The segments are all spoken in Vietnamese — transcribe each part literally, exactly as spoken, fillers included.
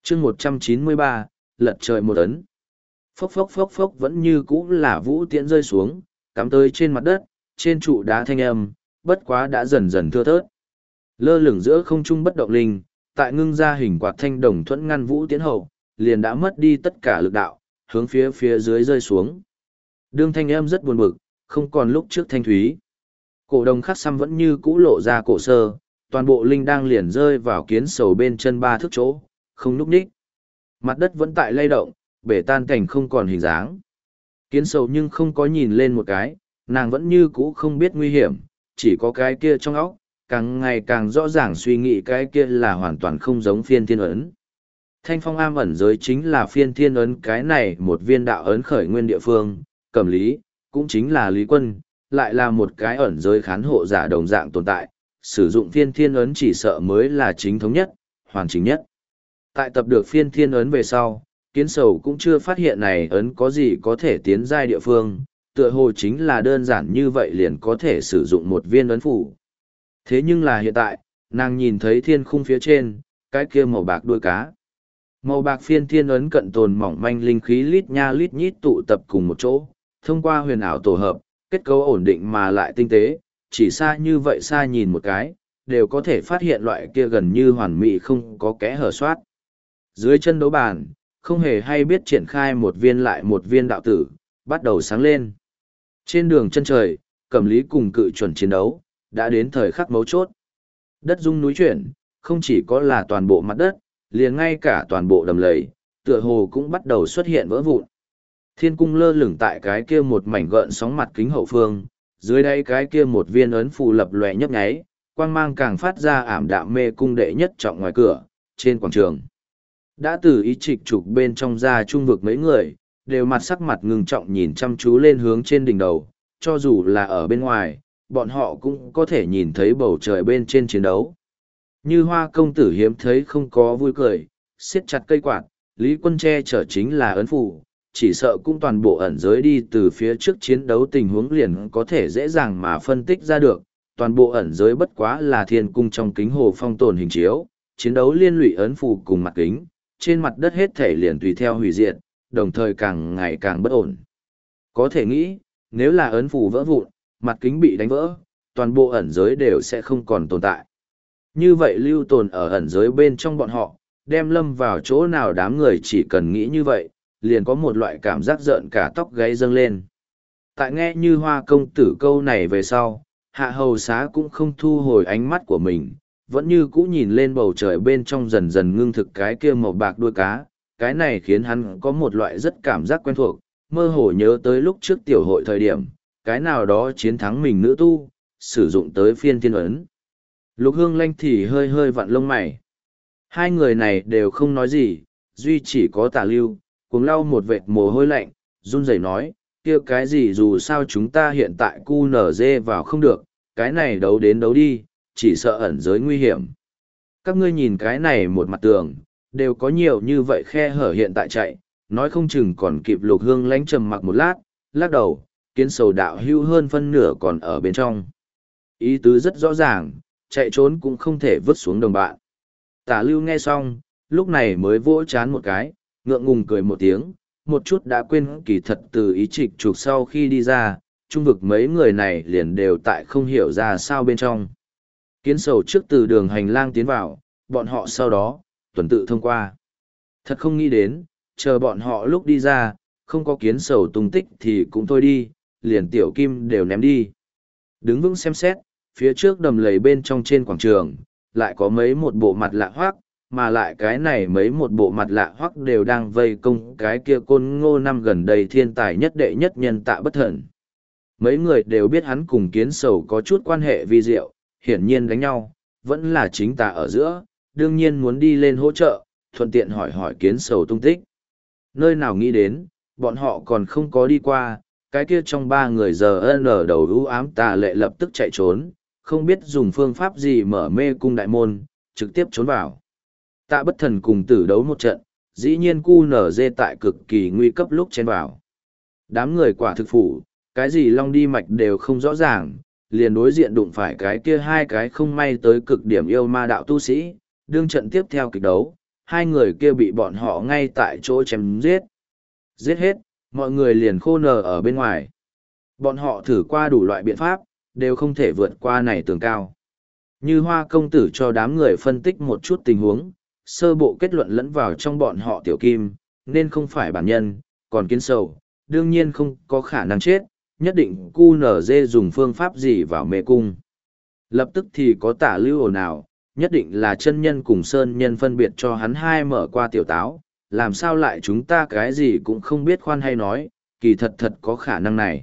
chương một trăm chín mươi ba, lật trời một ấn. Phốc phốc phốc phốc vẫn như cũ là vũ tiễn rơi xuống, cắm tới trên mặt đất, trên trụ đá thanh âm, bất quá đã dần dần thưa thớt. Lơ lửng giữa không trung bất động linh, tại ngưng ra hình quạt thanh đồng thuẫn ngăn vũ tiễn hậu, liền đã mất đi tất cả lực đạo, hướng phía phía dưới rơi xuống. Đương thanh âm rất buồn bực, không còn lúc trước thanh thúy. Cổ đồng khắc xăm vẫn như cũ lộ ra cổ sơ, toàn bộ linh đang liền rơi vào kiến sầu bên chân ba thước chỗ, không núp ních. Mặt đất vẫn tại lay động, bể tan cảnh không còn hình dáng. Kiến sầu nhưng không có nhìn lên một cái, nàng vẫn như cũ không biết nguy hiểm, chỉ có cái kia trong óc, càng ngày càng rõ ràng suy nghĩ cái kia là hoàn toàn không giống phiên thiên ấn. Thanh phong am ẩn giới chính là phiên thiên ấn cái này một viên đạo ấn khởi nguyên địa phương, cẩm lý, cũng chính là lý quân, lại là một cái ẩn giới khán hộ giả đồng dạng tồn tại, sử dụng phiên thiên ấn chỉ sợ mới là chính thống nhất, hoàn chỉnh nhất. Tại tập được phiên thiên ấn về sau, kiến sầu cũng chưa phát hiện này ấn có gì có thể tiến giai địa phương, tựa hồ chính là đơn giản như vậy liền có thể sử dụng một viên ấn phủ. Thế nhưng là hiện tại, nàng nhìn thấy thiên khung phía trên, cái kia màu bạc đuôi cá. Màu bạc phiên thiên ấn cận tồn mỏng manh linh khí lít nha lít nhít tụ tập cùng một chỗ, thông qua huyền ảo tổ hợp, kết cấu ổn định mà lại tinh tế, chỉ xa như vậy xa nhìn một cái, đều có thể phát hiện loại kia gần như hoàn mỹ không có kẽ hở soát. Dưới chân đấu bàn, không hề hay biết triển khai một viên lại một viên đạo tử, bắt đầu sáng lên. Trên đường chân trời, Cẩm Lý cùng cự chuẩn chiến đấu, đã đến thời khắc mấu chốt. Đất rung núi chuyển, không chỉ có là toàn bộ mặt đất, liền ngay cả toàn bộ đầm lầy, tựa hồ cũng bắt đầu xuất hiện vỡ vụn. Thiên cung lơ lửng tại cái kia một mảnh gợn sóng mặt kính hậu phương, dưới đây cái kia một viên ấn phù lập lòe nhấp nháy, quang mang càng phát ra ảm đạm mê cung đệ nhất trọng ngoài cửa, trên quảng trường. Đã từ ý trịch trục bên trong ra trung vực mấy người, đều mặt sắc mặt ngưng trọng nhìn chăm chú lên hướng trên đỉnh đầu, cho dù là ở bên ngoài, bọn họ cũng có thể nhìn thấy bầu trời bên trên chiến đấu. Như Hoa công tử hiếm thấy không có vui cười, siết chặt cây quạt, Lý Quân che chở chính là ấn phù, chỉ sợ cũng toàn bộ ẩn giới đi từ phía trước chiến đấu tình huống liền có thể dễ dàng mà phân tích ra được, toàn bộ ẩn giới bất quá là thiên cung trong kính hồ phong tồn hình chiếu, chiến đấu liên lụy ấn phù cùng mặt kính, trên mặt đất hết thể liền tùy theo hủy diệt, đồng thời càng ngày càng bất ổn. Có thể nghĩ, nếu là ấn phù vỡ vụn, mặt kính bị đánh vỡ, toàn bộ ẩn giới đều sẽ không còn tồn tại. Như vậy lưu tồn ở ẩn giới bên trong bọn họ, đem lâm vào chỗ nào đám người chỉ cần nghĩ như vậy, liền có một loại cảm giác rợn cả tóc gáy dâng lên. Tại nghe Như Hoa công tử câu này về sau, Hạ Hầu Xá cũng không thu hồi ánh mắt của mình, vẫn như cũ nhìn lên bầu trời bên trong dần dần ngưng thực cái kia màu bạc đuôi cá, cái này khiến hắn có một loại rất cảm giác quen thuộc, mơ hồ nhớ tới lúc trước tiểu hội thời điểm, cái nào đó chiến thắng mình nữ tu, sử dụng tới phiên thiên ấn. Lục Hương Lanh thì hơi hơi vặn lông mày. Hai người này đều không nói gì, duy chỉ có Tả Lưu, cuồng lau một vệt mồ hôi lạnh, run rẩy nói, kia cái gì dù sao chúng ta hiện tại cu nở dê vào không được, cái này đấu đến đấu đi, chỉ sợ ẩn giới nguy hiểm. Các ngươi nhìn cái này một mặt tường, đều có nhiều như vậy khe hở hiện tại chạy, nói không chừng còn kịp. Lục Hương Lánh trầm mặc một lát, lắc đầu, kiến sầu đạo hưu hơn phân nửa còn ở bên trong. Ý tứ rất rõ ràng, chạy trốn cũng không thể vứt xuống đồng bạn. Tả Lưu nghe xong, lúc này mới vỗ chán một cái, ngượng ngùng cười một tiếng, một chút đã quên kỳ thật từ ý trịch trục sau khi đi ra, trung vực mấy người này liền đều tại không hiểu ra sao bên trong. Kiến sầu trước từ đường hành lang tiến vào, bọn họ sau đó, tuần tự thông qua. Thật không nghĩ đến, chờ bọn họ lúc đi ra, không có kiến sầu tung tích thì cũng thôi đi, liền tiểu kim đều ném đi. Đứng vững xem xét, phía trước đầm lầy bên trong trên quảng trường, lại có mấy một bộ mặt lạ hoác, mà lại cái này mấy một bộ mặt lạ hoác đều đang vây công cái kia côn ngô năm gần đây thiên tài nhất đệ nhất nhân Tạ Bất Thần. Mấy người đều biết hắn cùng kiến sầu có chút quan hệ vi diệu, hiển nhiên đánh nhau, vẫn là chính Tạ ở giữa, đương nhiên muốn đi lên hỗ trợ, thuận tiện hỏi hỏi kiến sầu tung tích. Nơi nào nghĩ đến, bọn họ còn không có đi qua, cái kia trong ba người giờ ân ở đầu ưu ám Tà Lệ lập tức chạy trốn, không biết dùng phương pháp gì mở mê cung đại môn, trực tiếp trốn vào. Tạ Bất Thần cùng tử đấu một trận, dĩ nhiên cu nở dê tại cực kỳ nguy cấp lúc chen vào. Đám người quả thực phủ, cái gì long đi mạch đều không rõ ràng, liền đối diện đụng phải cái kia hai cái không may tới cực điểm yêu ma đạo tu sĩ, đương trận tiếp theo kịch đấu, hai người kia bị bọn họ ngay tại chỗ chém giết. Giết hết, mọi người liền khô nờ ở bên ngoài. Bọn họ thử qua đủ loại biện pháp, đều không thể vượt qua này tường cao. Như Hoa công tử cho đám người phân tích một chút tình huống, sơ bộ kết luận lẫn vào trong bọn họ tiểu kim, nên không phải bản nhân, còn kiến sầu, đương nhiên không có khả năng chết, nhất định cu nở dê dùng phương pháp gì vào mê cung. Lập tức thì có tả lưu ồn ào, nhất định là chân nhân cùng sơn nhân phân biệt cho hắn hai mở qua tiểu táo, làm sao lại chúng ta cái gì cũng không biết khoan hay nói, kỳ thật thật có khả năng này.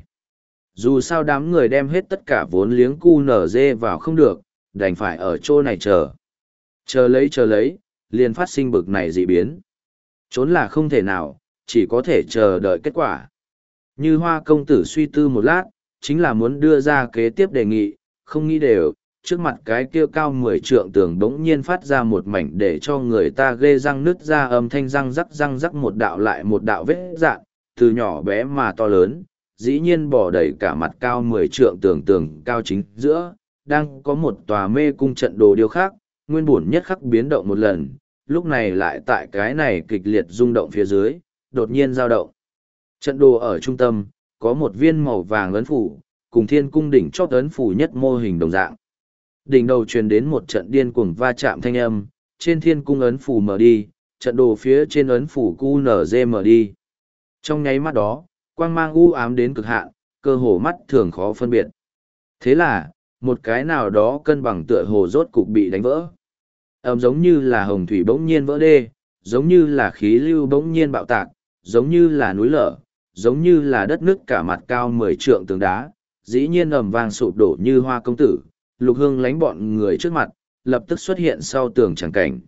Dù sao đám người đem hết tất cả vốn liếng cu nở dê vào không được, đành phải ở chỗ này chờ. Chờ lấy chờ lấy, liền phát sinh bực này dị biến. Trốn là không thể nào, chỉ có thể chờ đợi kết quả. Như Hoa công tử suy tư một lát, chính là muốn đưa ra kế tiếp đề nghị, không nghĩ đều, trước mặt cái kia cao mười trượng tường đống nhiên phát ra một mảnh để cho người ta ghê răng nứt ra âm thanh răng rắc răng rắc một đạo lại một đạo vết dạn, từ nhỏ bé mà to lớn, dĩ nhiên bỏ đầy cả mặt cao mười trượng tường tường cao chính giữa, đang có một tòa mê cung trận đồ điêu khắc, nguyên bổn nhất khắc biến động một lần, lúc này lại tại cái này kịch liệt rung động phía dưới, đột nhiên dao động. Trận đồ ở trung tâm, có một viên màu vàng ấn phủ, cùng thiên cung đỉnh chót ấn phủ nhất mô hình đồng dạng. Đỉnh đầu truyền đến một trận điên cuồng va chạm thanh âm, trên thiên cung ấn phủ mở đi, trận đồ phía trên ấn phủ cu nở dê mở đi. Trong nháy mắt đó, quang mang u ám đến cực hạn, cơ hồ mắt thường khó phân biệt. Thế là, một cái nào đó cân bằng tựa hồ rốt cục bị đánh vỡ. Ầm giống như là hồng thủy bỗng nhiên vỡ đê, giống như là khí lưu bỗng nhiên bạo tạc, giống như là núi lở, giống như là đất nước cả mặt cao mười trượng tường đá, dĩ nhiên ầm vang sụp đổ như Hoa công tử, Lục Hương lánh bọn người trước mặt, lập tức xuất hiện sau tường chẳng cảnh.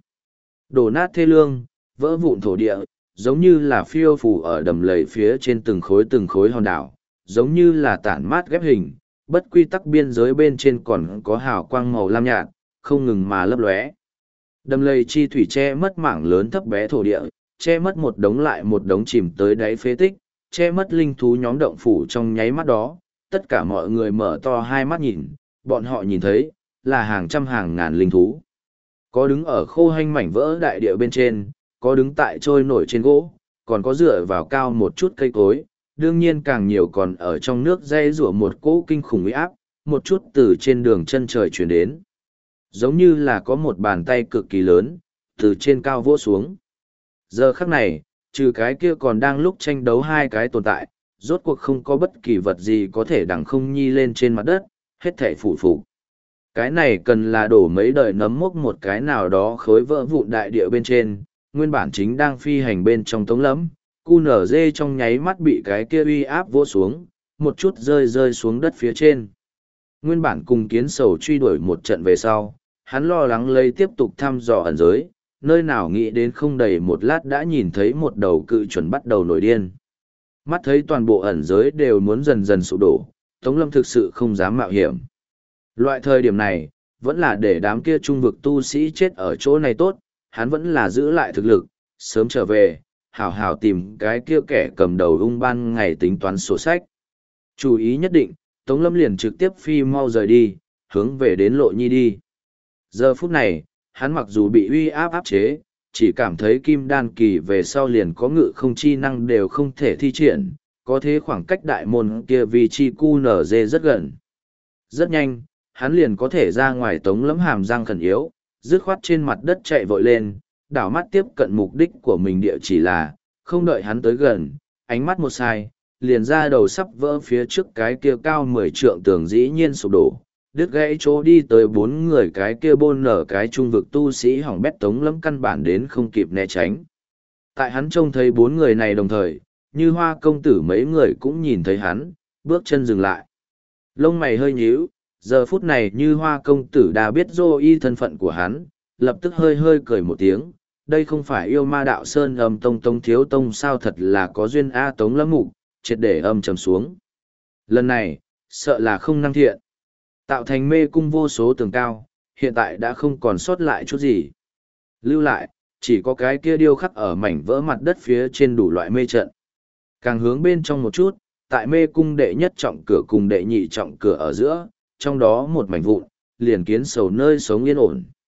Đổ nát thê lương, vỡ vụn thổ địa, giống như là phiêu phù ở đầm lầy phía trên từng khối từng khối hòn đảo, giống như là tản mát ghép hình, bất quy tắc biên giới bên trên còn có hào quang màu lam nhạt, không ngừng mà lấp lóe. Đầm lầy chi thủy che mất mảng lớn thấp bé thổ địa, che mất một đống lại một đống chìm tới đáy phế tích, che mất linh thú nhóm động phủ trong nháy mắt đó, tất cả mọi người mở to hai mắt nhìn, bọn họ nhìn thấy, là hàng trăm hàng ngàn linh thú. Có đứng ở khô hanh mảnh vỡ đại địa bên trên, có đứng tại trôi nổi trên gỗ, còn có dựa vào cao một chút cây cối, đương nhiên càng nhiều còn ở trong nước dây rủa một cỗ kinh khủng uy áp, một chút từ trên đường chân trời chuyển đến. Giống như là có một bàn tay cực kỳ lớn, từ trên cao vỗ xuống. Giờ khắc này, trừ cái kia còn đang lúc tranh đấu hai cái tồn tại, rốt cuộc không có bất kỳ vật gì có thể đằng không nhi lên trên mặt đất, hết thể phủ phục. Cái này cần là đổ mấy đời nấm mốc một cái nào đó khối vỡ vụn đại địa bên trên, nguyên bản chính đang phi hành bên trong tống lẫm, cu nở dê trong nháy mắt bị cái kia uy áp vỗ xuống, một chút rơi rơi xuống đất phía trên. Nguyên bản cùng kiến sầu truy đuổi một trận về sau, hắn lo lắng lấy tiếp tục thăm dò ẩn giới, nơi nào nghĩ đến không đầy một lát đã nhìn thấy một đầu cự chuẩn bắt đầu nổi điên. Mắt thấy toàn bộ ẩn giới đều muốn dần dần sụp đổ, Tống Lâm thực sự không dám mạo hiểm. Loại thời điểm này, vẫn là để đám kia trung vực tu sĩ chết ở chỗ này tốt, hắn vẫn là giữ lại thực lực, sớm trở về, hảo hảo tìm cái kia kẻ cầm đầu ung ban ngày tính toán sổ sách. Chú ý nhất định, Tống Lâm liền trực tiếp phi mau rời đi, hướng về đến Lộ Nhi đi. Giờ phút này, hắn mặc dù bị uy áp áp chế, chỉ cảm thấy kim đan kỳ về sau liền có ngự không chi năng đều không thể thi triển, có thế khoảng cách đại môn kia vì chi cu nở dê rất gần. Rất nhanh, hắn liền có thể ra ngoài Tống Lâm hàm răng khẩn yếu, dứt khoát trên mặt đất chạy vội lên, đảo mắt tiếp cận mục đích của mình địa chỉ là, không đợi hắn tới gần, ánh mắt một sai, liền ra đầu sắp vỡ phía trước cái kia cao mười trượng tường dĩ nhiên sụp đổ, đứt gãy chỗ đi tới bốn người cái kia bôn nở cái trung vực tu sĩ hỏng bét Tống Lâm căn bản đến không kịp né tránh. Tại hắn trông thấy bốn người này đồng thời, như Hoa công tử mấy người cũng nhìn thấy hắn, bước chân dừng lại. Lông mày hơi nhíu, giờ phút này như Hoa công tử đã biết dô y thân phận của hắn, lập tức hơi hơi cười một tiếng, đây không phải yêu ma đạo sơn âm tông tông thiếu tông sao, thật là có duyên A. Tống Lâm mục, triệt để âm trầm xuống. Lần này, sợ là không năng thiện. Tạo thành mê cung vô số tường cao, hiện tại đã không còn sót lại chút gì. Lưu lại, chỉ có cái kia điêu khắc ở mảnh vỡ mặt đất phía trên đủ loại mê trận. Càng hướng bên trong một chút, tại mê cung đệ nhất trọng cửa cùng đệ nhị trọng cửa ở giữa, trong đó một mảnh vụn, liền kiến sầu nơi sống yên ổn.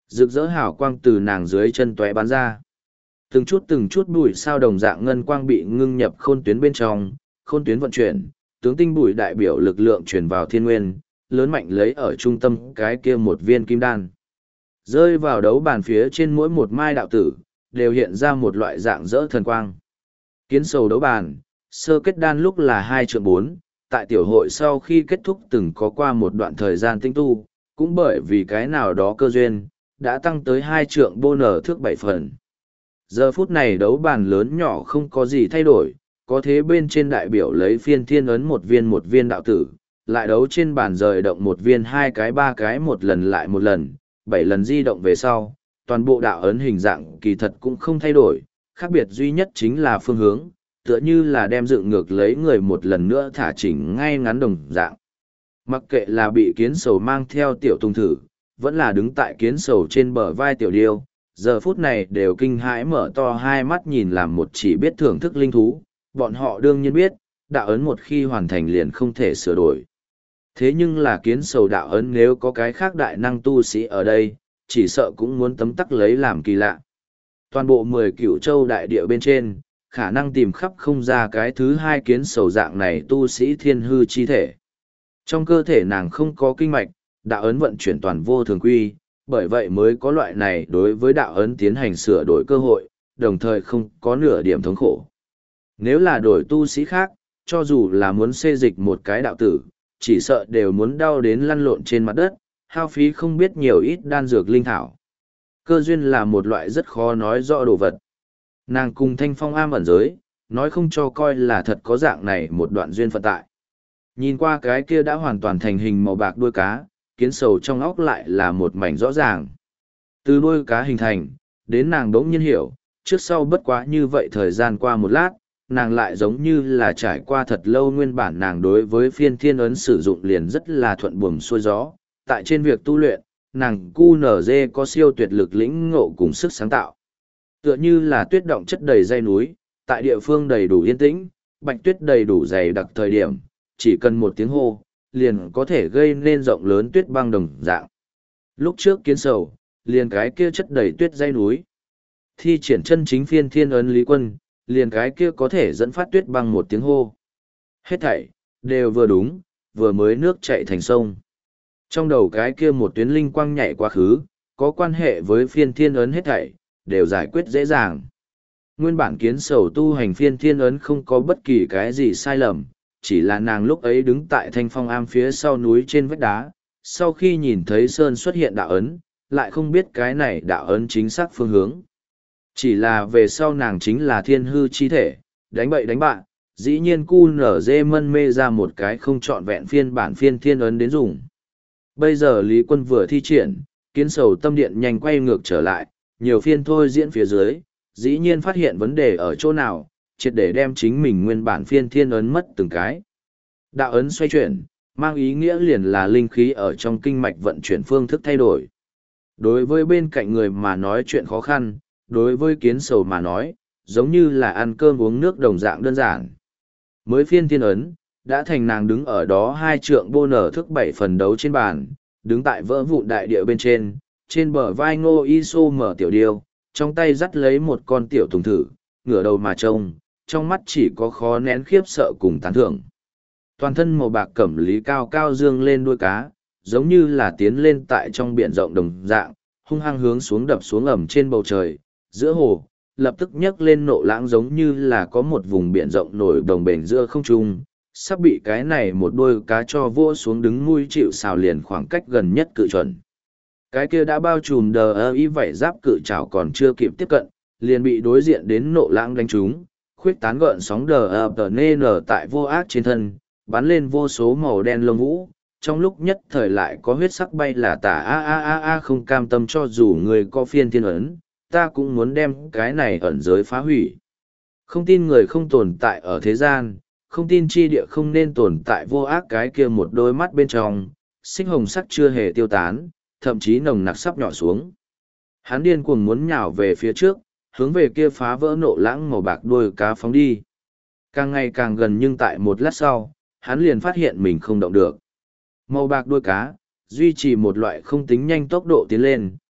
Rực rỡ hào quang từ nàng dưới chân tóe bắn ra. Từng chút từng chút bụi sao đồng dạng ngân quang bị ngưng nhập khôn tuyến bên trong, khôn tuyến vận chuyển, tướng tinh bụi đại biểu lực lượng truyền vào thiên nguyên, lớn mạnh lấy ở trung tâm cái kia một viên kim đan. Rơi vào đấu bàn phía trên mỗi một mai đạo tử, đều hiện ra một loại dạng dỡ thần quang. Kiến sầu đấu bàn, sơ kết đan lúc là hai trượng bốn, tại tiểu hội sau khi kết thúc từng có qua một đoạn thời gian tinh tu, cũng bởi vì cái nào đó cơ duyên, đã tăng tới hai trượng bô nở thước bảy phần. Giờ phút này đấu bàn lớn nhỏ không có gì thay đổi, có thế bên trên đại biểu lấy phiên thiên ấn một viên một viên đạo tử, lại đấu trên bàn rời động một viên hai cái ba cái một lần lại một lần, bảy lần di động về sau, toàn bộ đạo ấn hình dạng kỳ thật cũng không thay đổi, khác biệt duy nhất chính là phương hướng, tựa như là đem dựng ngược lấy người một lần nữa thả chỉnh ngay ngắn đồng dạng. Mặc kệ là bị kiến sầu mang theo tiểu tung thử, vẫn là đứng tại kiến sầu trên bờ vai tiểu điêu, giờ phút này đều kinh hãi mở to hai mắt nhìn làm một chỉ biết thưởng thức linh thú, bọn họ đương nhiên biết, đạo ấn một khi hoàn thành liền không thể sửa đổi. Thế nhưng là kiến sầu đạo ấn nếu có cái khác đại năng tu sĩ ở đây, chỉ sợ cũng muốn tấm tắc lấy làm kỳ lạ. Toàn bộ mười cửu châu đại địa bên trên, khả năng tìm khắp không ra cái thứ hai kiến sầu dạng này tu sĩ thiên hư chi thể. Trong cơ thể nàng không có kinh mạch, đạo ấn vận chuyển toàn vô thường quy, bởi vậy mới có loại này đối với đạo ấn tiến hành sửa đổi cơ hội, đồng thời không có nửa điểm thống khổ. Nếu là đổi tu sĩ khác, cho dù là muốn xê dịch một cái đạo tử, chỉ sợ đều muốn đau đến lăn lộn trên mặt đất, hao phí không biết nhiều ít đan dược linh thảo. Cơ duyên là một loại rất khó nói rõ đồ vật. Nàng cùng Thanh Phong am ẩn giới, nói không cho coi là thật có dạng này một đoạn duyên phận tại. Nhìn qua cái kia đã hoàn toàn thành hình màu bạc đuôi cá, kiến sầu trong óc lại là một mảnh rõ ràng. Từ đuôi cá hình thành, đến nàng đống nhiên hiểu, trước sau bất quá như vậy thời gian qua một lát, nàng lại giống như là trải qua thật lâu nguyên bản nàng đối với phiên thiên ấn sử dụng liền rất là thuận buồm xuôi gió. Tại trên việc tu luyện, nàng cu nở dê có siêu tuyệt lực lĩnh ngộ cùng sức sáng tạo. Tựa như là tuyết động chất đầy dây núi, tại địa phương đầy đủ yên tĩnh, bạch tuyết đầy đủ dày đặc thời điểm, chỉ cần một tiếng hô, liền có thể gây nên rộng lớn tuyết băng đồng dạng. Lúc trước kiến sầu, liền cái kia chất đầy tuyết dây núi. Thi triển chân chính phiên thiên ấn lý quân, liền cái kia có thể dẫn phát tuyết băng một tiếng hô. Hết thảy, đều vừa đúng, vừa mới nước chạy thành sông. Trong đầu cái kia một tuyến linh quang nhảy quá khứ, có quan hệ với phiên thiên ấn hết thảy, đều giải quyết dễ dàng. Nguyên bản kiến sầu tu hành phiên thiên ấn không có bất kỳ cái gì sai lầm, chỉ là nàng lúc ấy đứng tại Thanh Phong am phía sau núi trên vách đá, sau khi nhìn thấy Sơn xuất hiện đạo ấn, lại không biết cái này đạo ấn chính xác phương hướng. Chỉ là về sau nàng chính là thiên hư chi thể, đánh bậy đánh bạn, dĩ nhiên cu nở dê mân mê ra một cái không trọn vẹn phiên bản phiên thiên ấn đến dùng. Bây giờ Lý Quân vừa thi triển, kiến sầu tâm điện nhanh quay ngược trở lại, nhiều phiên thôi diễn phía dưới, dĩ nhiên phát hiện vấn đề ở chỗ nào, triệt để đem chính mình nguyên bản phiên thiên ấn mất từng cái. Đạo ấn xoay chuyển, mang ý nghĩa liền là linh khí ở trong kinh mạch vận chuyển phương thức thay đổi. Đối với bên cạnh người mà nói chuyện khó khăn, đối với kiến sầu mà nói, giống như là ăn cơm uống nước đồng dạng đơn giản. Mới phiên thiên ấn, đã thành nàng đứng ở đó hai trượng bô nở thức bảy phần đấu trên bàn, đứng tại vỡ vụn đại địa bên trên, trên bờ vai ngô y xô mở tiểu điêu, trong tay dắt lấy một con tiểu tùng thử, ngửa đầu mà trông, trong mắt chỉ có khó nén khiếp sợ cùng tán thưởng. Toàn thân màu bạc cẩm lý cao cao dương lên đuôi cá, giống như là tiến lên tại trong biển rộng đồng dạng, hung hăng hướng xuống đập xuống ẩm trên bầu trời, giữa hồ, lập tức nhấc lên nộ lãng giống như là có một vùng biển rộng nổi đồng bền giữa không trung, sắp bị cái này một đôi cá cho vua xuống đứng nuôi chịu xào liền khoảng cách gần nhất cự chuẩn. Cái kia đã bao trùm đờ ơ y vảy giáp cự trảo còn chưa kịp tiếp cận, liền bị đối diện đến nộ lãng đánh trúng, khuyết tán gợn sóng đờ ơ tờ nê nở tại vô ác trên thân, bắn lên vô số màu đen lông vũ, trong lúc nhất thời lại có huyết sắc bay là tả a a a a không cam tâm cho dù người có phiên thiên ấn, ta cũng muốn đem cái này ẩn giới phá hủy. Không tin người không tồn tại ở thế gian, không tin chi địa không nên tồn tại vô ác cái kia một đôi mắt bên trong, xích hồng sắc chưa hề tiêu tán, thậm chí nồng nặc sắp nhỏ xuống. Hắn điên cuồng muốn nhào về phía trước, hướng về kia phá vỡ nộ lãng màu bạc đuôi cá phóng đi. Càng ngày càng gần nhưng tại một lát sau, hắn liền phát hiện mình không động được. Màu bạc đuôi cá, duy trì một loại không tính nhanh tốc độ tiến lên,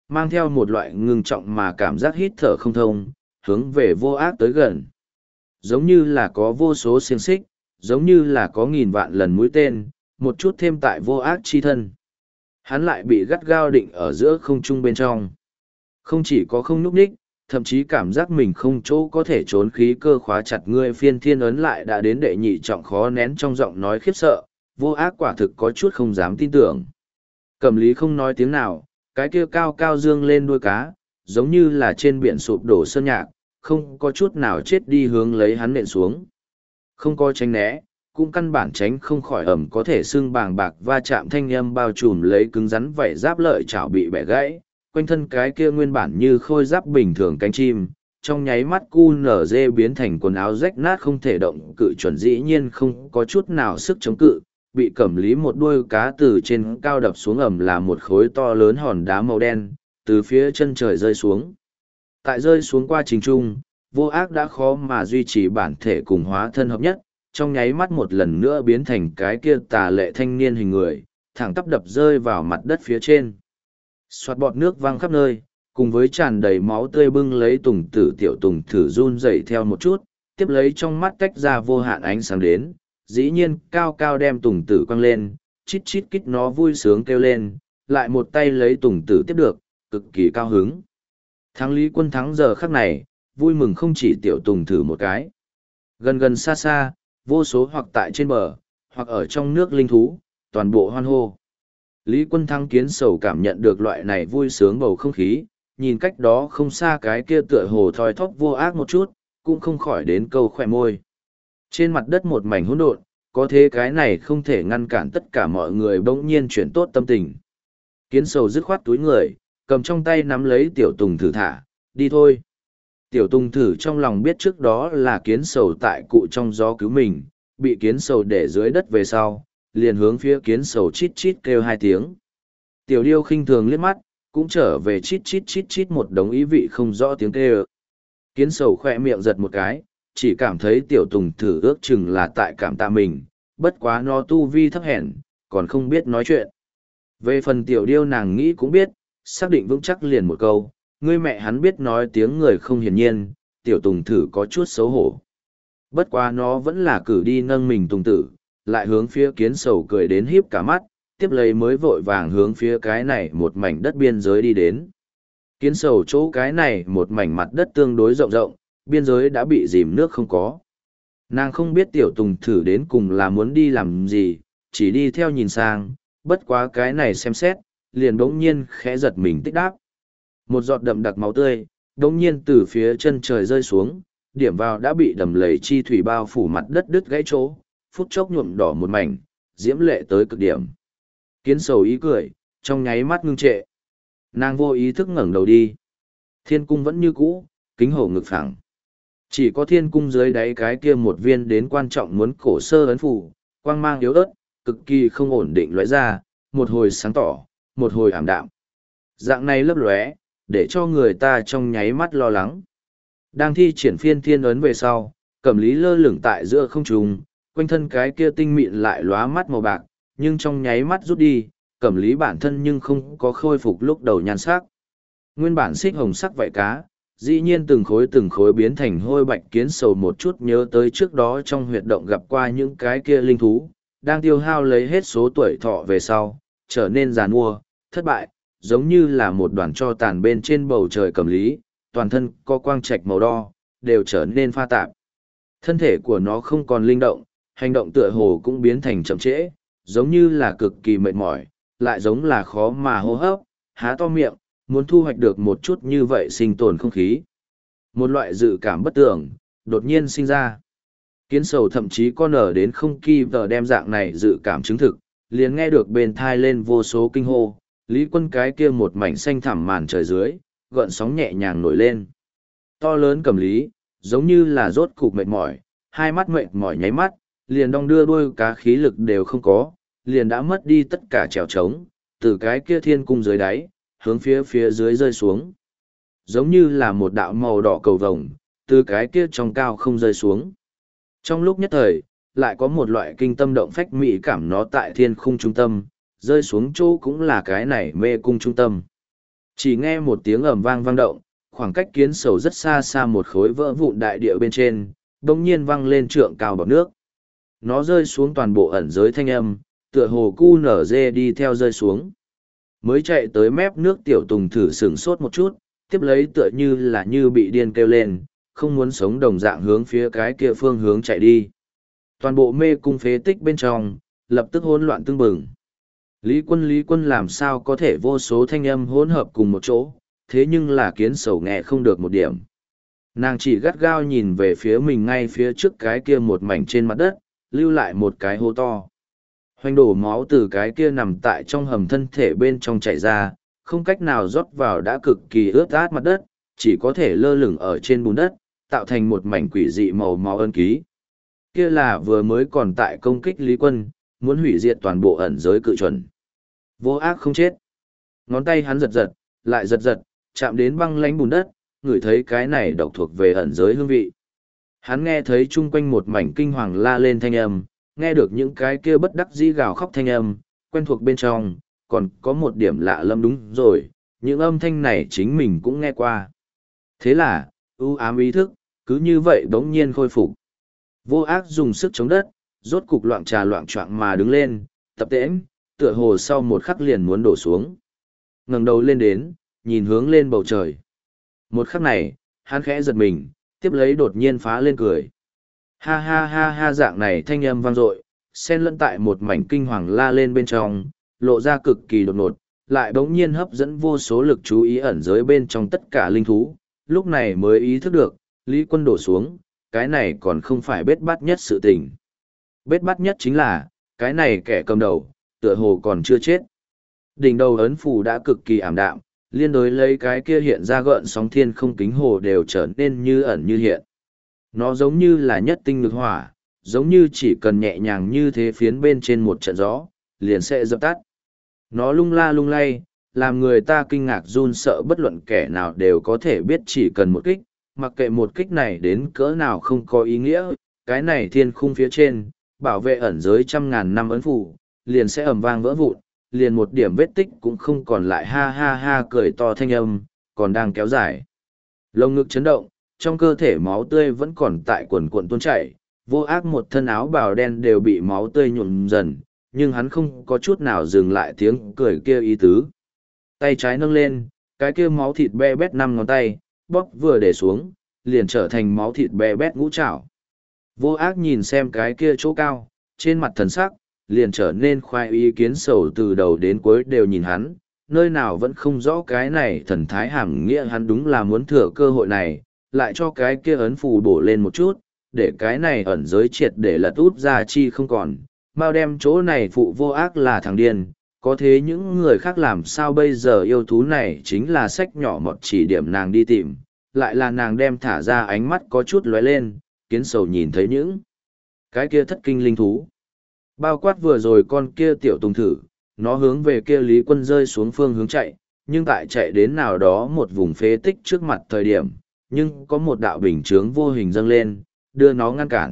mang theo một loại ngưng trọng mà cảm giác hít thở không thông, hướng về vô ác tới gần. Giống như là có vô số xiềng xích, giống như là có nghìn vạn lần mũi tên, một chút thêm tại vô ác chi thân. Hắn lại bị gắt gao định ở giữa không trung bên trong. Không chỉ có không nhúc nhích, thậm chí cảm giác mình không chỗ có thể trốn, khí cơ khóa chặt ngươi phiên thiên ấn lại đã đến đệ nhị trọng, khó nén trong giọng nói khiếp sợ, vô ác quả thực có chút không dám tin tưởng. Cẩm lý không nói tiếng nào, cái kia cao cao dương lên đuôi cá, giống như là trên biển sụp đổ sơn nhạc, không có chút nào chết đi hướng lấy hắn nện xuống. Không có tránh né, cũng căn bản tránh không khỏi ẩm có thể xương bàng bạc va chạm thanh âm bao trùm lấy cứng rắn vảy giáp lợi chảo bị bẻ gãy, quanh thân cái kia nguyên bản như khôi giáp bình thường cánh chim, trong nháy mắt cu nở dê biến thành quần áo rách nát không thể động cự, chuẩn dĩ nhiên không có chút nào sức chống cự, bị Cẩm lý một đuôi cá từ trên cao đập xuống, ẩm là một khối to lớn hòn đá màu đen, từ phía chân trời rơi xuống. Tại rơi xuống qua trình trung, vô ác đã khó mà duy trì bản thể cùng hóa thân hợp nhất, trong nháy mắt một lần nữa biến thành cái kia tà lệ thanh niên hình người, thẳng tắp đập rơi vào mặt đất phía trên. Xoạt bọt nước văng khắp nơi, cùng với tràn đầy máu tươi bưng lấy tùng tử, tiểu tùng thử run dậy theo một chút, tiếp lấy trong mắt tách ra vô hạn ánh sáng đến, dĩ nhiên cao cao đem tùng tử quăng lên, chít chít kít nó vui sướng kêu lên, lại một tay lấy tùng tử tiếp được, cực kỳ cao hứng. Thắng Lý Quân thắng giờ khắc này, vui mừng không chỉ tiểu tùng thử một cái. Gần gần xa xa, vô số hoặc tại trên bờ, hoặc ở trong nước linh thú, toàn bộ hoan hô. Lý Quân Thắng kiến sầu cảm nhận được loại này vui sướng bầu không khí, nhìn cách đó không xa cái kia tựa hồ thoi thóp vô ác một chút, cũng không khỏi đến câu khỏe môi. Trên mặt đất một mảnh hỗn độn, có thế cái này không thể ngăn cản tất cả mọi người bỗng nhiên chuyển tốt tâm tình. Kiến sầu dứt khoát túi người, cầm trong tay nắm lấy tiểu tùng thử thả, đi thôi. Tiểu tùng thử trong lòng biết trước đó là kiến sầu tại cụ trong gió cứu mình, bị kiến sầu để dưới đất về sau, liền hướng phía kiến sầu chít chít kêu hai tiếng. Tiểu điêu khinh thường liếc mắt, cũng trở về chít chít chít chít một đống ý vị không rõ tiếng kêu. Kiến sầu khỏe miệng giật một cái, chỉ cảm thấy tiểu tùng thử ước chừng là tại cảm tạ mình, bất quá nó tu vi thấp hèn, còn không biết nói chuyện. Về phần tiểu điêu nàng nghĩ cũng biết, xác định vững chắc liền một câu, ngươi mẹ hắn biết nói tiếng người không hiển nhiên, tiểu tùng thử có chút xấu hổ. Bất quá nó vẫn là cử đi nâng mình tùng tử, lại hướng phía kiến sầu cười đến híp cả mắt, tiếp lấy mới vội vàng hướng phía cái này một mảnh đất biên giới đi đến. Kiến sầu chỗ cái này một mảnh mặt đất tương đối rộng rộng, biên giới đã bị dìm nước không có. Nàng không biết tiểu tùng thử đến cùng là muốn đi làm gì, chỉ đi theo nhìn sang, bất quá cái này xem xét, liền đống nhiên khẽ giật mình tích đáp. Một giọt đậm đặc máu tươi, đống nhiên từ phía chân trời rơi xuống, điểm vào đã bị đầm lầy chi thủy bao phủ mặt đất đứt gãy chỗ, phút chốc nhuộm đỏ một mảnh, diễm lệ tới cực điểm. Kiến sầu ý cười, trong nháy mắt ngưng trệ. Nàng vô ý thức ngẩng đầu đi. Thiên cung vẫn như cũ, kính hổ ngực phẳng. Chỉ có thiên cung dưới đáy cái kia một viên đến quan trọng muốn cổ sơ ấn phủ, quang mang yếu ớt, cực kỳ không ổn định lóe ra, một hồi sáng tỏ, một hồi ảm đạm. Dạng này lấp lóe, để cho người ta trong nháy mắt lo lắng. Đang thi triển phiên thiên ấn về sau, Cẩm lý lơ lửng tại giữa không trung, quanh thân cái kia tinh mịn lại lóa mắt màu bạc, nhưng trong nháy mắt rút đi, Cẩm lý bản thân nhưng không có khôi phục lúc đầu nhan sắc. Nguyên bản xích hồng sắc vảy cá, dĩ nhiên từng khối từng khối biến thành hôi bạch. Kiến sầu một chút nhớ tới trước đó trong huyệt động gặp qua những cái kia linh thú, đang tiêu hao lấy hết số tuổi thọ về sau, trở nên giàn mua, thất bại, giống như là một đoàn tro tàn bên trên bầu trời Cẩm lý, toàn thân có quang trạch màu đo, đều trở nên pha tạp. Thân thể của nó không còn linh động, hành động tựa hồ cũng biến thành chậm trễ, giống như là cực kỳ mệt mỏi, lại giống là khó mà hô hấp, há to miệng, muốn thu hoạch được một chút như vậy sinh tồn không khí. Một loại dự cảm bất tưởng, đột nhiên sinh ra. Kiến sầu thậm chí có nở đến không kỳ vờ đem dạng này dự cảm chứng thực, liền nghe được bên thai lên vô số kinh hô, Lý Quân cái kia một mảnh xanh thẳm màn trời dưới, gợn sóng nhẹ nhàng nổi lên. To lớn Cẩm lý, giống như là rốt cục mệt mỏi, hai mắt mệt mỏi nháy mắt, liền đong đưa đuôi cá khí lực đều không có, liền đã mất đi tất cả trèo trống, từ cái kia thiên cung dưới đáy, hướng phía phía dưới rơi xuống. Giống như là một đạo màu đỏ cầu vồng, từ cái kia trong cao không rơi xuống. Trong lúc nhất thời, lại có một loại kinh tâm động phách mỹ cảm nó tại thiên khung trung tâm, rơi xuống chỗ cũng là cái này mê cung trung tâm. Chỉ nghe một tiếng ầm vang vang động, khoảng cách kiến sầu rất xa xa một khối vỡ vụn đại địa bên trên, đồng nhiên văng lên trượng cao bọt nước. Nó rơi xuống toàn bộ ẩn giới thanh âm, tựa hồ cu nở dê đi theo rơi xuống. Mới chạy tới mép nước tiểu tùng thử sửng sốt một chút, tiếp lấy tựa như là như bị điên kêu lên, không muốn sống đồng dạng hướng phía cái kia phương hướng chạy đi. Toàn bộ mê cung phế tích bên trong, lập tức hỗn loạn tưng bừng. Lý quân Lý quân làm sao có thể vô số thanh âm hỗn hợp cùng một chỗ, thế nhưng là kiến sầu nghe không được một điểm. Nàng chỉ gắt gao nhìn về phía mình ngay phía trước cái kia một mảnh trên mặt đất, lưu lại một cái hố to. Hoành đổ máu từ cái kia nằm tại trong hầm thân thể bên trong chảy ra, không cách nào rót vào đã cực kỳ ướt át mặt đất, chỉ có thể lơ lửng ở trên bùn đất, tạo thành một mảnh quỷ dị màu máu ân ký. Kia là vừa mới còn tại công kích Lý Quân, muốn hủy diệt toàn bộ ẩn giới cự chuẩn. Vô ác không chết. Ngón tay hắn giật giật, lại giật giật, chạm đến băng lánh bùn đất, ngửi thấy cái này độc thuộc về ẩn giới hương vị. Hắn nghe thấy chung quanh một mảnh kinh hoàng la lên thanh âm, nghe được những cái kia bất đắc dĩ gào khóc thanh âm, quen thuộc bên trong, còn có một điểm lạ lẫm đúng rồi, những âm thanh này chính mình cũng nghe qua. Thế là, ưu ám ý thức, cứ như vậy bỗng nhiên khôi phục. Vô ác dùng sức chống đất, rốt cục loạn trà loạn choạng mà đứng lên, tập tễnh, tựa hồ sau một khắc liền muốn đổ xuống. Ngẩng đầu lên đến, nhìn hướng lên bầu trời. Một khắc này, hắn khẽ giật mình, tiếp lấy đột nhiên phá lên cười. Ha ha ha ha dạng này thanh âm vang dội, xen lẫn tại một mảnh kinh hoàng la lên bên trong, lộ ra cực kỳ đột ngột, lại bỗng nhiên hấp dẫn vô số lực chú ý ẩn giới bên trong tất cả linh thú, lúc này mới ý thức được, Lý Quân đổ xuống, cái này còn không phải bết bát nhất sự tình. Bết bát nhất chính là, cái này kẻ cầm đầu, tựa hồ còn chưa chết. Đỉnh đầu ấn phù đã cực kỳ ảm đạm, liên đối lấy cái kia hiện ra gợn sóng thiên không kính hồ đều trở nên như ẩn như hiện. Nó giống như là nhất tinh lực hỏa, giống như chỉ cần nhẹ nhàng như thế phiến bên trên một trận gió, liền sẽ dập tắt. Nó lung la lung lay, làm người ta kinh ngạc run sợ bất luận kẻ nào đều có thể biết chỉ cần một kích, mặc kệ một kích này đến cỡ nào không có ý nghĩa, cái này thiên khung phía trên, bảo vệ ẩn giới trăm ngàn năm ấn phủ, liền sẽ ầm vang vỡ vụn, liền một điểm vết tích cũng không còn lại ha ha ha cười to thanh âm, còn đang kéo dài. Lông ngực chấn động, trong cơ thể máu tươi vẫn còn tại quần cuộn tuôn chảy, vô ác một thân áo bào đen đều bị máu tươi nhuộm dần, nhưng hắn không có chút nào dừng lại tiếng cười kia ý tứ. Tay trái nâng lên, cái kia máu thịt be bét năm ngón tay, bóp vừa để xuống, liền trở thành máu thịt be bét ngũ trảo. Vô ác nhìn xem cái kia chỗ cao, trên mặt thần sắc, liền trở nên khoai ý kiến sầu từ đầu đến cuối đều nhìn hắn, nơi nào vẫn không rõ cái này thần thái hàm nghĩa hắn đúng là muốn thừa cơ hội này, lại cho cái kia ấn phù bổ lên một chút, để cái này ẩn giới triệt để lật út ra chi không còn, mau đem chỗ này phụ vô ác là thằng điên, có thế những người khác làm sao bây giờ yêu thú này chính là sách nhỏ mọt chỉ điểm nàng đi tìm, lại là nàng đem thả ra ánh mắt có chút lóe lên, kiến sầu nhìn thấy những cái kia thất kinh linh thú. Bao quát vừa rồi con kia tiểu tùng thử, nó hướng về kia Lý Quân rơi xuống phương hướng chạy, nhưng tại chạy đến nào đó một vùng phế tích trước mặt thời điểm, nhưng có một đạo bình chướng vô hình dâng lên, đưa nó ngăn cản.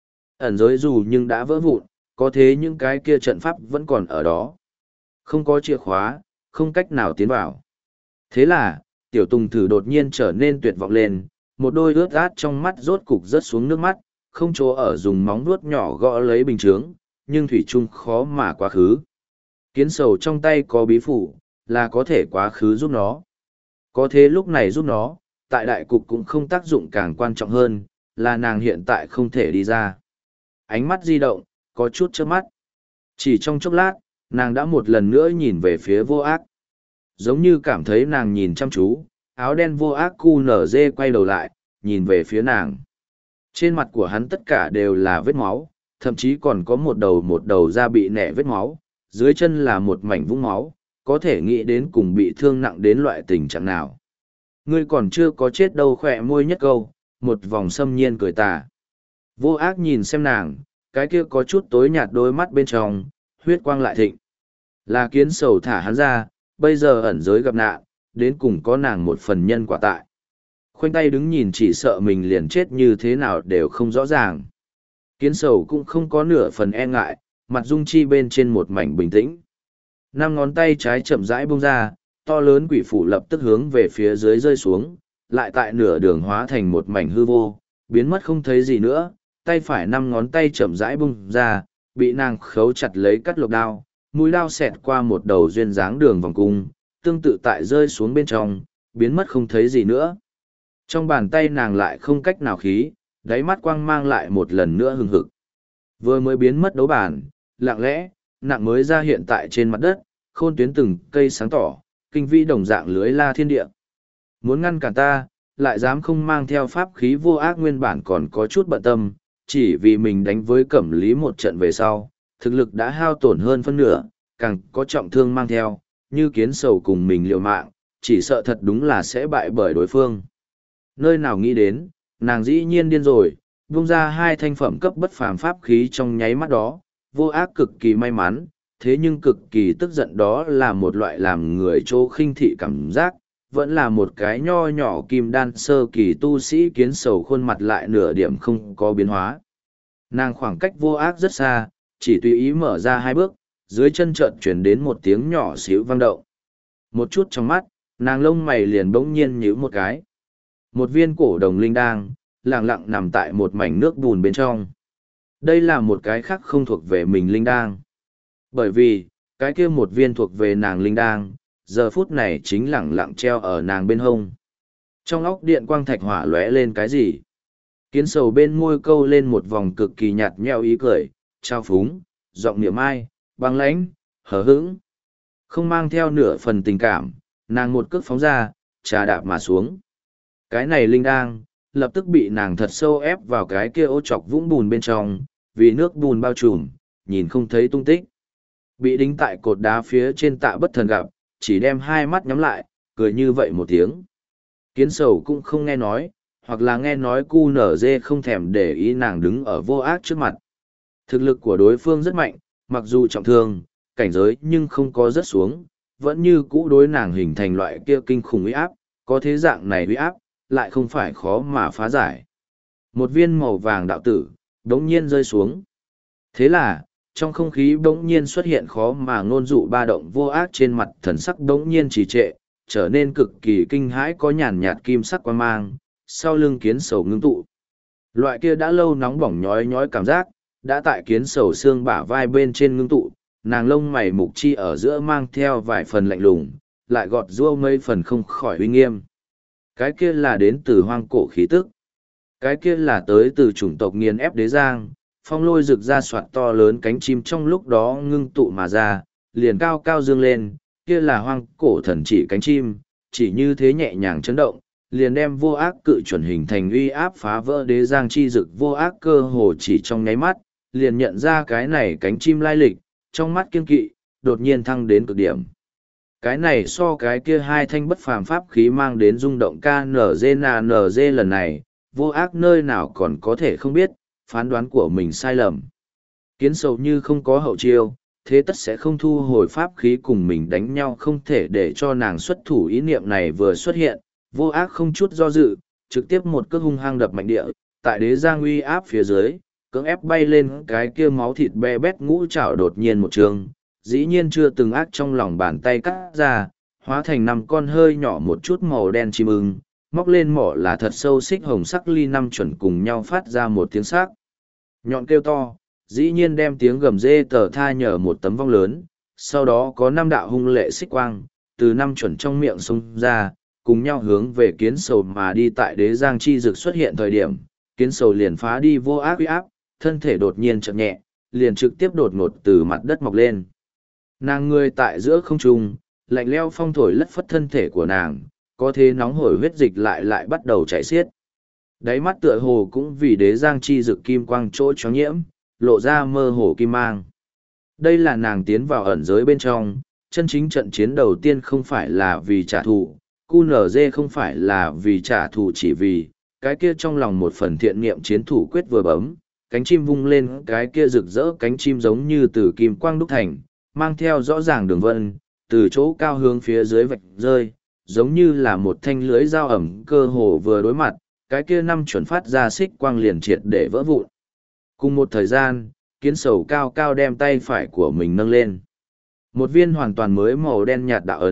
Ẩn giới dù nhưng đã vỡ vụn, có thế những cái kia trận pháp vẫn còn ở đó. Không có chìa khóa, không cách nào tiến vào. Thế là, tiểu tùng thử đột nhiên trở nên tuyệt vọng lên, một đôi ướt át trong mắt rốt cục rớt xuống nước mắt, không chỗ ở dùng móng vuốt nhỏ gõ lấy bình chướng, nhưng thủy chung khó mà quá khứ. Kiến sầu trong tay có bí phủ, là có thể quá khứ giúp nó. Có thế lúc này giúp nó, tại đại cục cũng không tác dụng càng quan trọng hơn, là nàng hiện tại không thể đi ra. Ánh mắt di động, có chút chớp mắt. Chỉ trong chốc lát, nàng đã một lần nữa nhìn về phía vô ác. Giống như cảm thấy nàng nhìn chăm chú, áo đen vô ác cu nở dê quay đầu lại, nhìn về phía nàng. Trên mặt của hắn tất cả đều là vết máu, thậm chí còn có một đầu một đầu da bị nẻ vết máu, dưới chân là một mảnh vũng máu, có thể nghĩ đến cùng bị thương nặng đến loại tình trạng nào. Ngươi còn chưa có chết đâu, khỏe môi nhất câu, một vòng xâm nhiên cười tà. Vô ác nhìn xem nàng, cái kia có chút tối nhạt đôi mắt bên trong, huyết quang lại thịnh. Là kiến sầu thả hắn ra, bây giờ ẩn giới gặp nạn, đến cùng có nàng một phần nhân quả tại. Khoanh tay đứng nhìn chỉ sợ mình liền chết như thế nào đều không rõ ràng. Kiến sầu cũng không có nửa phần e ngại, mặt dung chi bên trên một mảnh bình tĩnh. Năm ngón tay trái chậm rãi bung ra, to lớn quỷ phủ lập tức hướng về phía dưới rơi xuống, lại tại nửa đường hóa thành một mảnh hư vô, biến mất không thấy gì nữa, tay phải năm ngón tay chậm rãi bung ra, bị nàng khấu chặt lấy cắt lục đao, mũi đao xẹt qua một đầu duyên dáng đường vòng cung, tương tự tại rơi xuống bên trong, biến mất không thấy gì nữa. Trong bàn tay nàng lại không cách nào khí, đáy mắt quang mang lại một lần nữa hừng hực. Vừa mới biến mất đấu bản, lặng lẽ, nặng mới ra hiện tại trên mặt đất, khôn tuyến từng cây sáng tỏ, kinh vi đồng dạng lưới la thiên địa. Muốn ngăn cản ta, lại dám không mang theo pháp khí vô ác nguyên bản còn có chút bận tâm, chỉ vì mình đánh với Cẩm Lý một trận về sau, thực lực đã hao tổn hơn phân nửa, càng có trọng thương mang theo, như kiến sầu cùng mình liều mạng, chỉ sợ thật đúng là sẽ bại bởi đối phương. Nơi nào nghĩ đến, nàng dĩ nhiên điên rồi, buông ra hai thanh phẩm cấp bất phàm pháp khí trong nháy mắt đó, vô ác cực kỳ may mắn, thế nhưng cực kỳ tức giận đó là một loại làm người chỗ khinh thị cảm giác, vẫn là một cái nho nhỏ kim đan sơ kỳ tu sĩ kiến sầu khuôn mặt lại nửa điểm không có biến hóa. Nàng khoảng cách vô ác rất xa, chỉ tùy ý mở ra hai bước, dưới chân chợt chuyển đến một tiếng nhỏ xíu vang động. Một chút trong mắt, nàng lông mày liền bỗng nhiên nhíu một cái. Một viên cổ đồng linh đang, lặng lặng nằm tại một mảnh nước bùn bên trong. Đây là một cái khác không thuộc về mình linh đang. Bởi vì, cái kia một viên thuộc về nàng linh đang, giờ phút này chính lẳng lặng treo ở nàng bên hông. Trong óc điện quang thạch hỏa lóe lên cái gì? Kiến sầu bên môi câu lên một vòng cực kỳ nhạt nhẽo ý cười, trao phúng, giọng niệm ai, băng lãnh, hờ hững. Không mang theo nửa phần tình cảm, nàng một cước phóng ra, trà đạp mà xuống. Cái này linh đang, lập tức bị nàng thật sâu ép vào cái kia ô chọc vũng bùn bên trong, vì nước bùn bao trùm, nhìn không thấy tung tích. Bị đính tại cột đá phía trên Tạ Bất Thần gặp, chỉ đem hai mắt nhắm lại, cười như vậy một tiếng. Kiến sầu cũng không nghe nói, hoặc là nghe nói cu nở dê không thèm để ý nàng đứng ở vô ác trước mặt. Thực lực của đối phương rất mạnh, mặc dù trọng thương, cảnh giới nhưng không có rớt xuống, vẫn như cũ đối nàng hình thành loại kia kinh khủng uy áp, có thế dạng này uy áp, lại không phải khó mà phá giải. Một viên màu vàng đạo tử, đống nhiên rơi xuống. Thế là, trong không khí đống nhiên xuất hiện khó mà ngôn dụ ba động vô ác trên mặt thần sắc đống nhiên trì trệ, trở nên cực kỳ kinh hãi có nhàn nhạt kim sắc quang mang, sau lưng kiến sầu ngưng tụ. Loại kia đã lâu nóng bỏng nhói nhói cảm giác, đã tại kiến sầu xương bả vai bên trên ngưng tụ, nàng lông mày mục chi ở giữa mang theo vài phần lạnh lùng, lại gọt rua mấy phần không khỏi uy nghiêm. Cái kia là đến từ hoang cổ khí tức. Cái kia là tới từ chủng tộc nghiền ép đế giang, phong lôi rực ra soạt to lớn cánh chim trong lúc đó ngưng tụ mà ra, liền cao cao dương lên, kia là hoang cổ thần chỉ cánh chim, chỉ như thế nhẹ nhàng chấn động, liền đem vô ác cự chuẩn hình thành uy áp phá vỡ đế giang chi rực vô ác cơ hồ chỉ trong nháy mắt, liền nhận ra cái này cánh chim lai lịch, trong mắt kiên kỵ, đột nhiên thăng đến cực điểm. Cái này so cái kia hai thanh bất phàm pháp khí mang đến rung động ca nở dê nà nở dê lần này, vô ác nơi nào còn có thể không biết, phán đoán của mình sai lầm. Kiến sầu như không có hậu chiêu, thế tất sẽ không thu hồi pháp khí cùng mình đánh nhau, không thể để cho nàng xuất thủ. Ý niệm này vừa xuất hiện, vô ác không chút do dự, trực tiếp một cước hung hăng đập mạnh địa, tại đế giang uy áp phía dưới, cưỡng ép bay lên cái kia máu thịt be bét ngũ trảo đột nhiên một trường, dĩ nhiên chưa từng ác trong lòng bàn tay cắt ra, hóa thành năm con hơi nhỏ một chút màu đen chim ưng, móc lên mỏ là thật sâu xích hồng sắc ly năm chuẩn cùng nhau phát ra một tiếng sắc. Nhọn kêu to, dĩ nhiên đem tiếng gầm rê tờ tha nhờ một tấm vong lớn, sau đó có năm đạo hung lệ xích quang, từ năm chuẩn trong miệng xông ra, cùng nhau hướng về kiến sầu mà đi tại đế giang chi dực xuất hiện thời điểm, kiến sầu liền phá đi vô ác uy áp, thân thể đột nhiên chậm nhẹ, liền trực tiếp đột ngột từ mặt đất mọc lên. Nàng người tại giữa không trung, lạnh leo phong thổi lất phất thân thể của nàng, có thế nóng hổi huyết dịch lại lại bắt đầu chảy xiết. Đáy mắt tựa hồ cũng vì đế giang chi dực kim quang chỗ chó nhiễm, lộ ra mơ hồ kim mang. Đây là nàng tiến vào ẩn giới bên trong, chân chính trận chiến đầu tiên không phải là vì trả thù, cu nở dê không phải là vì trả thù chỉ vì, cái kia trong lòng một phần thiện niệm chiến thủ quyết vừa bấm, cánh chim vung lên cái kia rực rỡ cánh chim giống như từ kim quang đúc thành, mang theo rõ ràng đường vân, từ chỗ cao hướng phía dưới vạch rơi, giống như là một thanh lưới dao ẩm cơ hồ vừa đối mặt, cái kia năm chuẩn phát ra xích quang liền triệt để vỡ vụn. Cùng một thời gian, kiến sầu cao cao đem tay phải của mình nâng lên. Một viên hoàn toàn mới màu đen nhạt đạo ấn,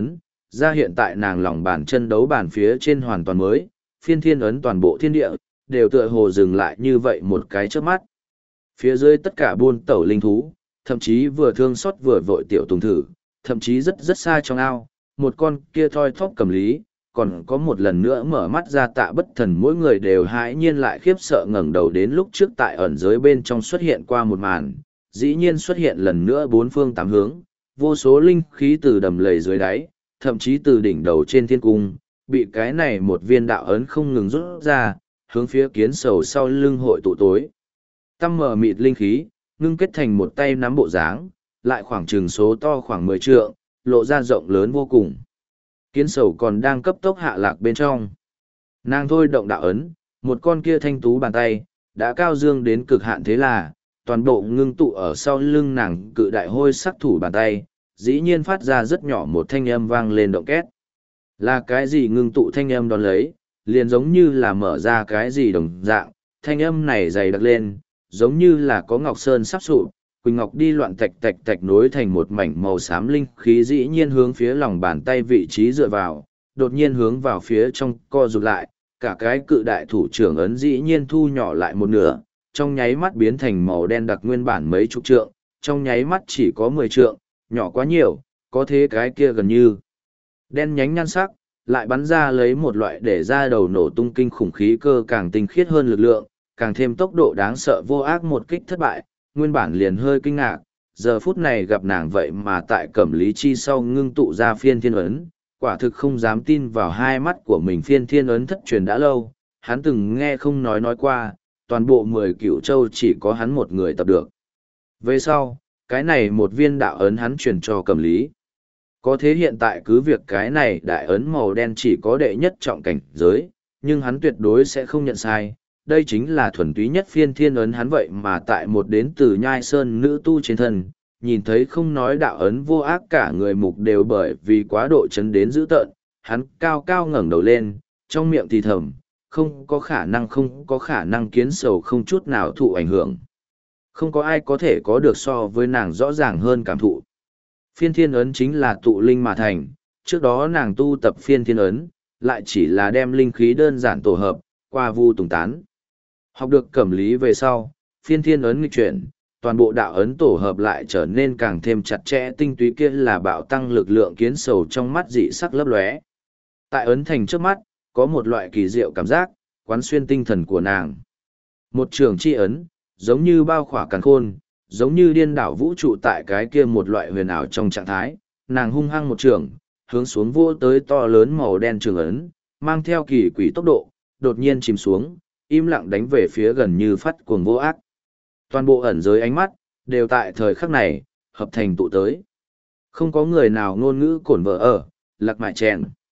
ra hiện tại nàng lòng bàn chân đấu bàn phía trên hoàn toàn mới, phiên thiên ấn toàn bộ thiên địa, đều tựa hồ dừng lại như vậy một cái chớp mắt. Phía dưới tất cả buôn tẩu linh thú, thậm chí vừa thương xót vừa vội tiểu tùng thử, thậm chí rất rất xa trong ao, một con kia thoi thóp cầm lý, còn có một lần nữa mở mắt ra Tạ Bất Thần, mỗi người đều hãi nhiên lại khiếp sợ ngẩng đầu đến lúc trước tại ẩn giới bên trong xuất hiện qua một màn, dĩ nhiên xuất hiện lần nữa bốn phương tám hướng, vô số linh khí từ đầm lầy dưới đáy, thậm chí từ đỉnh đầu trên thiên cung, bị cái này một viên đạo ấn không ngừng rút ra, hướng phía kiến sầu sau lưng hội tụ tối. Tăm mở mịt linh khí, ngưng kết thành một tay nắm bộ dáng, lại khoảng chừng số to khoảng mười trượng, lộ ra rộng lớn vô cùng. Kiến sầu còn đang cấp tốc hạ lạc bên trong. Nàng thôi động đạo ấn, một con kia thanh tú bàn tay, đã cao dương đến cực hạn thế là, toàn bộ ngưng tụ ở sau lưng nàng cự đại hôi sắc thủ bàn tay, dĩ nhiên phát ra rất nhỏ một thanh âm vang lên động két. Là cái gì ngưng tụ thanh âm đón lấy, liền giống như là mở ra cái gì đồng dạng, thanh âm này dày đặc lên, giống như là có ngọc sơn sắp sụp, quỳnh ngọc đi loạn tạch tạch tạch nối thành một mảnh màu xám linh khí dĩ nhiên hướng phía lòng bàn tay vị trí dựa vào, đột nhiên hướng vào phía trong co rụt lại, cả cái cự đại thủ trưởng ấn dĩ nhiên thu nhỏ lại một nửa, trong nháy mắt biến thành màu đen đặc nguyên bản mấy chục trượng, trong nháy mắt chỉ có mười trượng, nhỏ quá nhiều, có thế cái kia gần như đen nhánh nhan sắc, lại bắn ra lấy một loại để ra đầu nổ tung kinh khủng khí cơ càng tinh khiết hơn lực lượng, càng thêm tốc độ đáng sợ vô ác một kích thất bại, nguyên bản liền hơi kinh ngạc, giờ phút này gặp nàng vậy mà tại cẩm lý chi sau ngưng tụ ra phiên thiên ấn, quả thực không dám tin vào hai mắt của mình. Phiên thiên ấn thất truyền đã lâu, hắn từng nghe không nói nói qua, toàn bộ mười cửu châu chỉ có hắn một người tập được. Về sau, cái này một viên đạo ấn hắn truyền cho cẩm lý. Có thế hiện tại cứ việc cái này đại ấn màu đen chỉ có đệ nhất trọng cảnh giới, nhưng hắn tuyệt đối sẽ không nhận sai. Đây chính là thuần túy nhất phiên thiên ấn, hắn vậy mà tại một đến từ nhai sơn nữ tu trên thân, nhìn thấy không nói đạo ấn vô ác, cả người mục đều bởi vì quá độ chấn đến dữ tợn, hắn cao cao ngẩng đầu lên, trong miệng thì thầm, không có khả năng không có khả năng, kiến sầu không chút nào thụ ảnh hưởng. Không có ai có thể có được so với nàng rõ ràng hơn cảm thụ. Phiên thiên ấn chính là tụ linh mà thành, trước đó nàng tu tập phiên thiên ấn, lại chỉ là đem linh khí đơn giản tổ hợp, qua vu tùng tán. Học được cẩm lý về sau, phiên thiên ấn nghịch chuyển, toàn bộ đạo ấn tổ hợp lại trở nên càng thêm chặt chẽ tinh túy, kia là bạo tăng lực lượng, kiến sầu trong mắt dị sắc lấp lóe. Tại ấn thành trước mắt, có một loại kỳ diệu cảm giác, quán xuyên tinh thần của nàng. Một trường chi ấn, giống như bao khỏa càn khôn, giống như điên đảo vũ trụ tại cái kia một loại huyền ảo trong trạng thái, nàng hung hăng một trường, hướng xuống vô tới to lớn màu đen trường ấn, mang theo kỳ quỷ tốc độ, đột nhiên chìm xuống, im lặng đánh về phía gần như phát cuồng vô ác. Toàn bộ ẩn giới ánh mắt, đều tại thời khắc này, hợp thành tụ tới. Không có người nào ngôn ngữ cổn vợ ở, lạc mại chèn.